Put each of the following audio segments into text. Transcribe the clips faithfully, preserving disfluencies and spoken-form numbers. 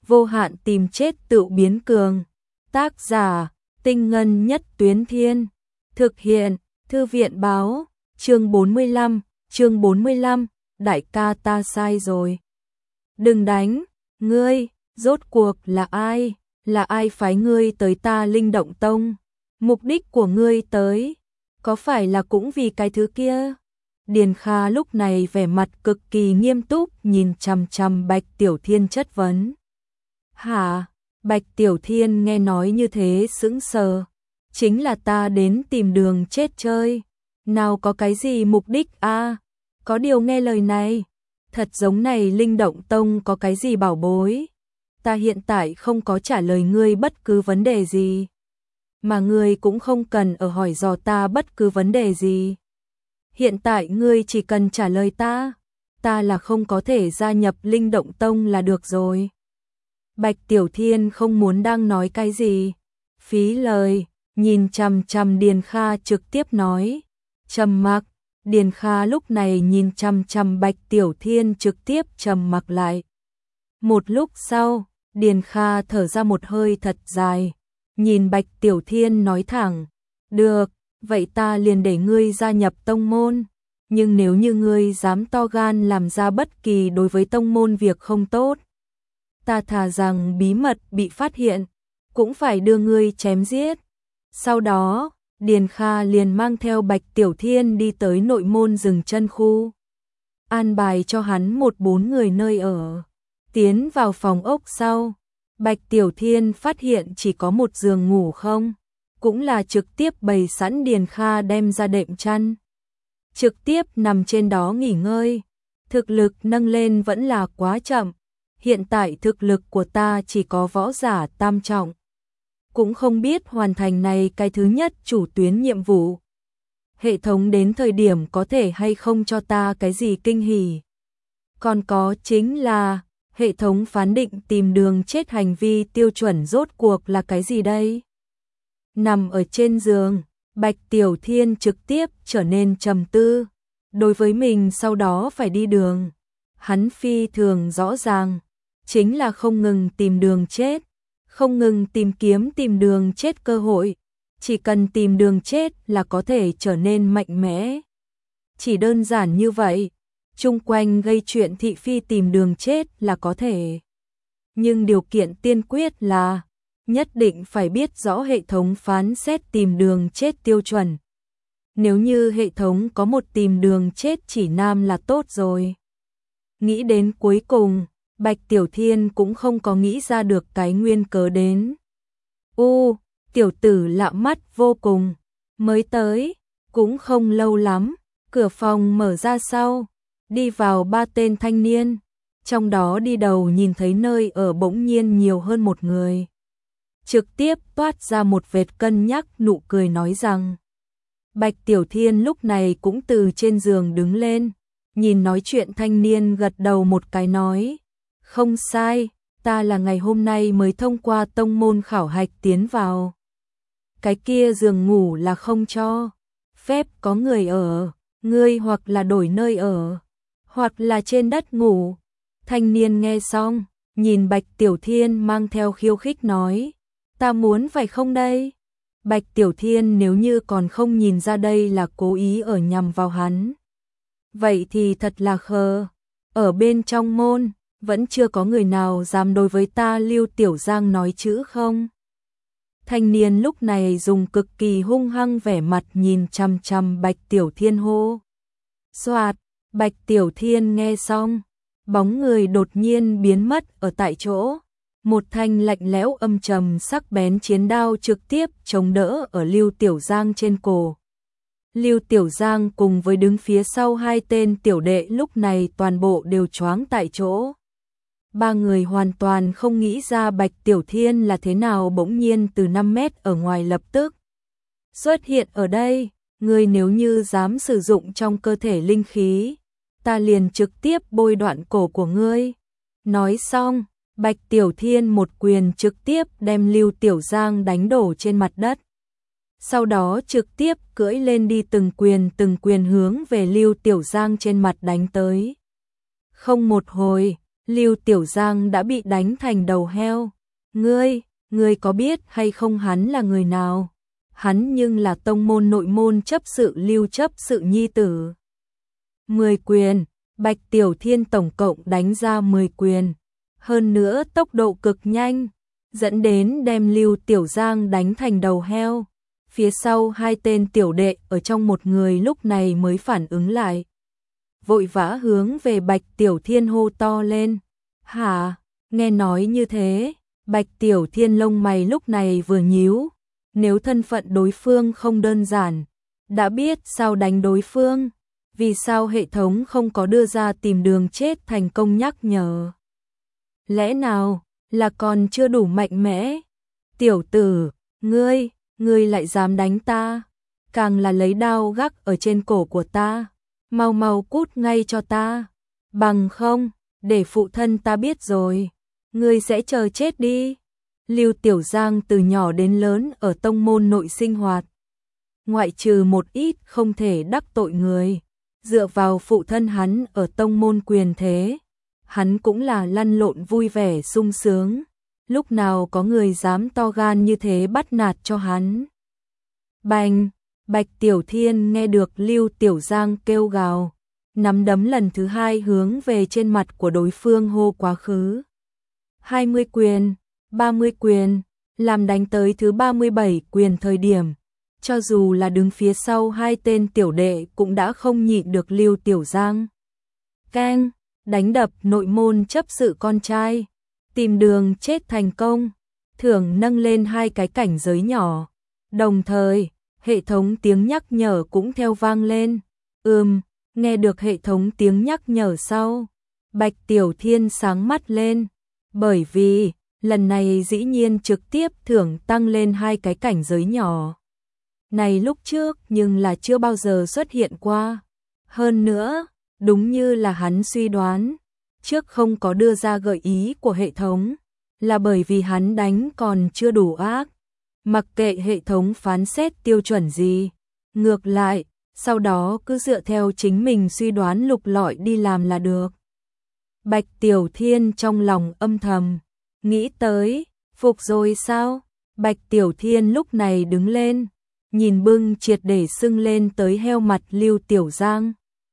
vô hạn tìm chết tự biến cường. Tác giả, Tinh Ngân Nhất Tuyến Thiên. Thực hiện, Thư viện Báo. Chương bốn mươi lăm, chương bốn mươi lăm, đại ca ta sai rồi. Đừng đánh, ngươi, rốt cuộc là ai? Là ai phái ngươi tới ta Linh Động Tông? Mục đích của ngươi tới, có phải là cũng vì cái thứ kia? Điền Kha lúc này vẻ mặt cực kỳ nghiêm túc nhìn chằm chằm Bạch Tiểu Thiên chất vấn. Hả? Bạch Tiểu Thiên nghe nói như thế sững sờ. Chính là ta đến tìm đường chết chơi. Nào có cái gì mục đích a? À, có điều nghe lời này, thật giống này Linh Động Tông có cái gì bảo bối. Ta hiện tại không có trả lời ngươi bất cứ vấn đề gì, mà ngươi cũng không cần ở hỏi dò ta bất cứ vấn đề gì. Hiện tại ngươi chỉ cần trả lời ta, ta là không có thể gia nhập Linh Động Tông là được rồi. Bạch Tiểu Thiên không muốn đang nói cái gì, phí lời, nhìn chằm chằm Điền Kha trực tiếp nói. Trầm mặc. Điền Kha lúc này nhìn chằm chằm Bạch Tiểu Thiên trực tiếp trầm mặc lại. Một lúc sau, Điền Kha thở ra một hơi thật dài, nhìn Bạch Tiểu Thiên nói thẳng, được, vậy ta liền để ngươi gia nhập tông môn, nhưng nếu như ngươi dám to gan làm ra bất kỳ đối với tông môn việc không tốt, ta thà rằng bí mật bị phát hiện, cũng phải đưa ngươi chém giết. Sau đó, Điền Kha liền mang theo Bạch Tiểu Thiên đi tới nội môn rừng chân khu, an bài cho hắn một bốn người nơi ở. Tiến vào phòng ốc sau, Bạch Tiểu Thiên phát hiện chỉ có một giường ngủ không, cũng là trực tiếp bày sẵn. Điền Kha đem ra đệm chăn, trực tiếp nằm trên đó nghỉ ngơi. Thực lực nâng lên vẫn là quá chậm, hiện tại thực lực của ta chỉ có võ giả tam trọng, cũng không biết hoàn thành này cái thứ nhất chủ tuyến nhiệm vụ. Hệ thống đến thời điểm có thể hay không cho ta cái gì kinh hỉ. Còn có chính là, hệ thống phán định tìm đường chết hành vi tiêu chuẩn rốt cuộc là cái gì đây? Nằm ở trên giường, Bạch Tiểu Thiên trực tiếp trở nên trầm tư. Đối với mình sau đó phải đi đường, hắn phi thường rõ ràng, chính là không ngừng tìm đường chết, không ngừng tìm kiếm tìm đường chết cơ hội. Chỉ cần tìm đường chết là có thể trở nên mạnh mẽ. Chỉ đơn giản như vậy, chung quanh gây chuyện thị phi tìm đường chết là có thể. Nhưng điều kiện tiên quyết là nhất định phải biết rõ hệ thống phán xét tìm đường chết tiêu chuẩn. Nếu như hệ thống có một tìm đường chết chỉ nam là tốt rồi. Nghĩ đến cuối cùng, Bạch Tiểu Thiên cũng không có nghĩ ra được cái nguyên cớ đến. U, tiểu tử lạ mắt vô cùng, mới tới, cũng không lâu lắm, cửa phòng mở ra sau, đi vào ba tên thanh niên, trong đó đi đầu nhìn thấy nơi ở bỗng nhiên nhiều hơn một người. Trực tiếp toát ra một vệt cân nhắc nụ cười nói rằng. Bạch Tiểu Thiên lúc này cũng từ trên giường đứng lên, nhìn nói chuyện thanh niên gật đầu một cái nói. Không sai, ta là ngày hôm nay mới thông qua tông môn khảo hạch tiến vào. Cái kia giường ngủ là không cho phép có người ở, ngươi hoặc là đổi nơi ở, hoặc là trên đất ngủ. Thanh niên nghe xong, nhìn Bạch Tiểu Thiên mang theo khiêu khích nói, ta muốn phải không đây? Bạch Tiểu Thiên nếu như còn không nhìn ra đây là cố ý ở nhằm vào hắn, vậy thì thật là khờ. Ở bên trong môn, vẫn chưa có người nào dám đối với ta Lưu Tiểu Giang nói chữ không? Thanh niên lúc này dùng cực kỳ hung hăng vẻ mặt nhìn chằm chằm Bạch Tiểu Thiên hô. Soạt, Bạch Tiểu Thiên nghe xong, bóng người đột nhiên biến mất ở tại chỗ. Một thanh lạnh lẽo âm trầm sắc bén chiến đao trực tiếp chống đỡ ở Lưu Tiểu Giang trên cổ. Lưu Tiểu Giang cùng với đứng phía sau hai tên tiểu đệ lúc này toàn bộ đều choáng tại chỗ. Ba người hoàn toàn không nghĩ ra Bạch Tiểu Thiên là thế nào bỗng nhiên từ năm mét ở ngoài lập tức xuất hiện ở đây. Ngươi nếu như dám sử dụng trong cơ thể linh khí, ta liền trực tiếp bôi đoạn cổ của ngươi. Nói xong, Bạch Tiểu Thiên một quyền trực tiếp đem Lưu Tiểu Giang đánh đổ trên mặt đất. Sau đó trực tiếp cưỡi lên đi từng quyền từng quyền hướng về Lưu Tiểu Giang trên mặt đánh tới. Không một hồi, Lưu Tiểu Giang đã bị đánh thành đầu heo. Ngươi, ngươi có biết hay không hắn là người nào? Hắn nhưng là tông môn nội môn chấp sự Lưu chấp sự nhi tử. Mười quyền, Bạch Tiểu Thiên tổng cộng đánh ra mười quyền. Hơn nữa tốc độ cực nhanh, dẫn đến đem Lưu Tiểu Giang đánh thành đầu heo. Phía sau hai tên tiểu đệ ở trong một người lúc này mới phản ứng lại. Vội vã hướng về Bạch Tiểu Thiên hô to lên. Hả, nghe nói như thế, Bạch Tiểu Thiên lông mày lúc này vừa nhíu. Nếu thân phận đối phương không đơn giản, đã biết sao đánh đối phương, vì sao hệ thống không có đưa ra tìm đường chết thành công nhắc nhở. Lẽ nào là còn chưa đủ mạnh mẽ? Tiểu tử, ngươi, ngươi lại dám đánh ta, càng là lấy đao gác ở trên cổ của ta, mau mau cút ngay cho ta, bằng không, để phụ thân ta biết rồi, ngươi sẽ chờ chết đi. Lưu Tiểu Giang từ nhỏ đến lớn ở tông môn nội sinh hoạt, ngoại trừ một ít không thể đắc tội người, dựa vào phụ thân hắn ở tông môn quyền thế, hắn cũng là lăn lộn vui vẻ sung sướng, lúc nào có người dám to gan như thế bắt nạt cho hắn. Bành, Bạch Tiểu Thiên nghe được Lưu Tiểu Giang kêu gào, nắm đấm lần thứ hai hướng về trên mặt của đối phương hô quá khứ. hai mươi quyền, ba mươi quyền, làm đánh tới thứ ba mươi bảy quyền thời điểm, cho dù là đứng phía sau hai tên tiểu đệ cũng đã không nhịn được Lưu Tiểu Giang. Keng, đánh đập nội môn chấp sự con trai, tìm đường chết thành công, thưởng nâng lên hai cái cảnh giới nhỏ, đồng thời, hệ thống tiếng nhắc nhở cũng theo vang lên. Ừm, nghe được hệ thống tiếng nhắc nhở sau, Bạch Tiểu Thiên sáng mắt lên, bởi vì lần này dĩ nhiên trực tiếp thưởng tăng lên hai cái cảnh giới nhỏ. Này lúc trước nhưng là chưa bao giờ xuất hiện qua. Hơn nữa, đúng như là hắn suy đoán, trước không có đưa ra gợi ý của hệ thống, là bởi vì hắn đánh còn chưa đủ ác. Mặc kệ hệ thống phán xét tiêu chuẩn gì, ngược lại, sau đó cứ dựa theo chính mình suy đoán lục lọi đi làm là được. Bạch Tiểu Thiên trong lòng âm thầm, nghĩ tới, phục rồi sao? Bạch Tiểu Thiên lúc này đứng lên, nhìn bưng triệt để sưng lên tới heo mặt Lưu Tiểu Giang.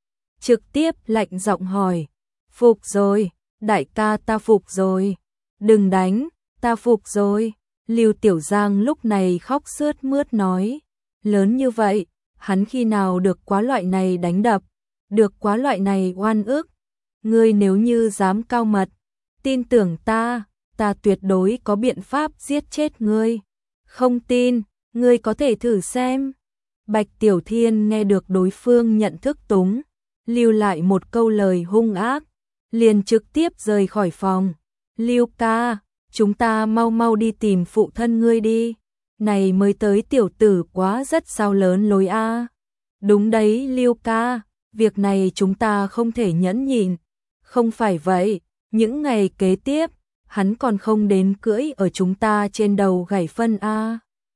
Trực tiếp lạnh giọng hỏi, phục rồi, đại ca ta phục rồi, đừng đánh, ta phục rồi. Lưu Tiểu Giang lúc này khóc sướt mướt nói, lớn như vậy, hắn khi nào được quá loại này đánh đập, được quá loại này oan ức. Ngươi nếu như dám cao mật, tin tưởng ta, ta tuyệt đối có biện pháp giết chết ngươi. Không tin, ngươi có thể thử xem. Bạch Tiểu Thiên nghe được đối phương nhận thức túng, lưu lại một câu lời hung ác, liền trực tiếp rời khỏi phòng. Lưu ca, chúng ta mau mau đi tìm phụ thân ngươi đi. Này mới tới tiểu tử quá rất sao lớn lối a. Đúng đấy Lưu ca, việc này chúng ta không thể nhẫn nhịn. Không phải vậy, những ngày kế tiếp, hắn còn không đến cưỡi ở chúng ta trên đầu gảy phân a.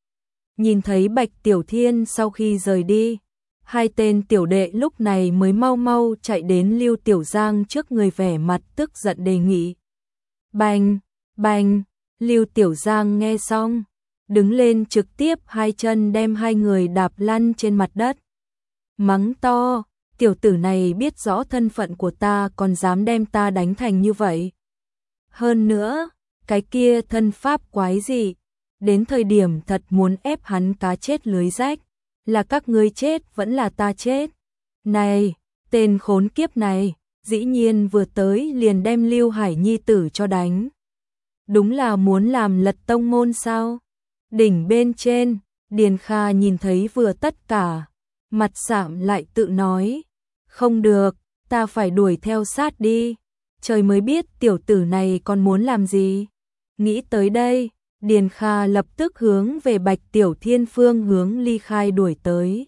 Nhìn thấy Bạch Tiểu Thiên sau khi rời đi, hai tên tiểu đệ lúc này mới mau mau chạy đến Lưu Tiểu Giang trước người vẻ mặt tức giận đề nghị. Bành, bành, Lưu Tiểu Giang nghe xong, đứng lên trực tiếp hai chân đem hai người đạp lăn trên mặt đất. Mắng to, tiểu tử này biết rõ thân phận của ta còn dám đem ta đánh thành như vậy. Hơn nữa, cái kia thân pháp quái gì, đến thời điểm thật muốn ép hắn cá chết lưới rách, là các ngươi chết vẫn là ta chết. Này, tên khốn kiếp này, dĩ nhiên vừa tới liền đem Lưu Hải nhi tử cho đánh. Đúng là muốn làm lật tông môn sao? Đỉnh bên trên, Điền Kha nhìn thấy vừa tất cả, mặt sạm lại tự nói, không được, ta phải đuổi theo sát đi, trời mới biết tiểu tử này còn muốn làm gì. Nghĩ tới đây, Điền Kha lập tức hướng về Bạch Tiểu Thiên phương hướng ly khai đuổi tới.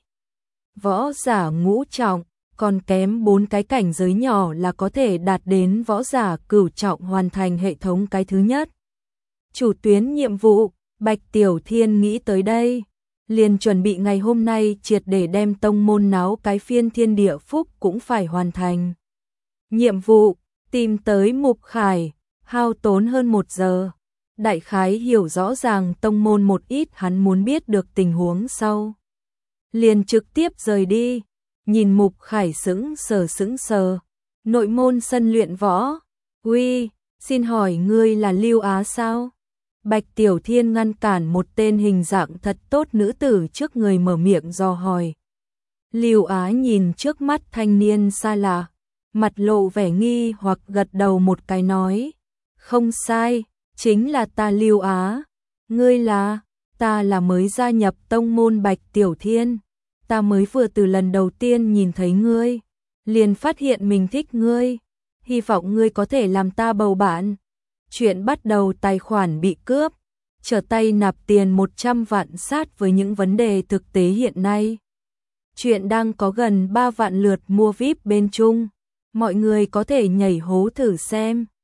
Võ giả ngũ trọng, còn kém bốn cái cảnh giới nhỏ là có thể đạt đến võ giả cửu trọng hoàn thành hệ thống cái thứ nhất. Chủ tuyến nhiệm vụ, Bạch Tiểu Thiên nghĩ tới đây, liền chuẩn bị ngày hôm nay triệt để đem tông môn náo cái phiên thiên địa phúc cũng phải hoàn thành. Nhiệm vụ, Tìm tới Mục Khải, hao tốn hơn một giờ. Đại khái hiểu rõ ràng tông môn một ít hắn muốn biết được tình huống sau. Liền trực tiếp rời đi, nhìn Mục Khải sững sờ sững sờ. Nội môn sân luyện võ. Uy, xin hỏi ngươi là Lưu Á sao? Bạch Tiểu Thiên ngăn cản một tên hình dạng thật tốt nữ tử trước người mở miệng dò hỏi. Lưu Á nhìn trước mắt thanh niên xa lạ, mặt lộ vẻ nghi hoặc gật đầu một cái nói. Không sai, chính là ta Lưu Á. Ngươi là? Ta là mới gia nhập tông môn Bạch Tiểu Thiên. Ta mới vừa từ lần đầu tiên nhìn thấy ngươi, liền phát hiện mình thích ngươi. Hy vọng ngươi có thể làm ta bầu bạn. Chuyện bắt đầu tài khoản bị cướp, trở tay nạp tiền một trăm vạn sát với những vấn đề thực tế hiện nay. Chuyện đang có gần ba vạn lượt mua vi ai pi bên Trung. Mọi người có thể nhảy hố thử xem.